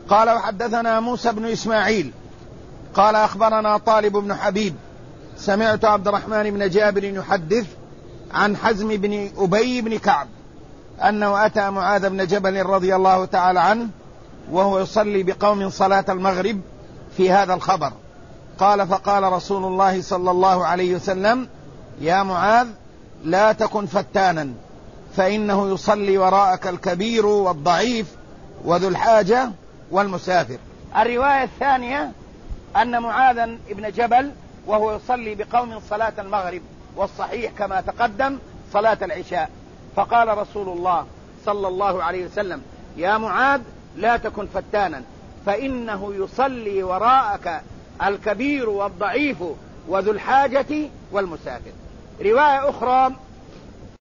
قال وحدثنا موسى بن إسماعيل قال أخبرنا طالب بن حبيب سمعت عبد الرحمن بن جابر يحدث عن حزم بن أبي بن كعب أنه أتى معاذ بن جبل رضي الله تعالى عنه وهو يصلي بقوم صلاة المغرب في هذا الخبر. قال فقال رسول الله صلى الله عليه وسلم يا معاذ لا تكن فتانا فإنه يصلي وراءك الكبير والضعيف وذو الحاجة والمسافر. الرواية الثانية أن معاذ بن جبل وهو يصلي بقوم صلاة المغرب، والصحيح كما تقدم صلاة العشاء، فقال رسول الله صلى الله عليه وسلم يا معاذ لا تكن فتانا فإنه يصلي وراءك الكبير والضعيف وذو الحاجة والمسافر. رواية أخرى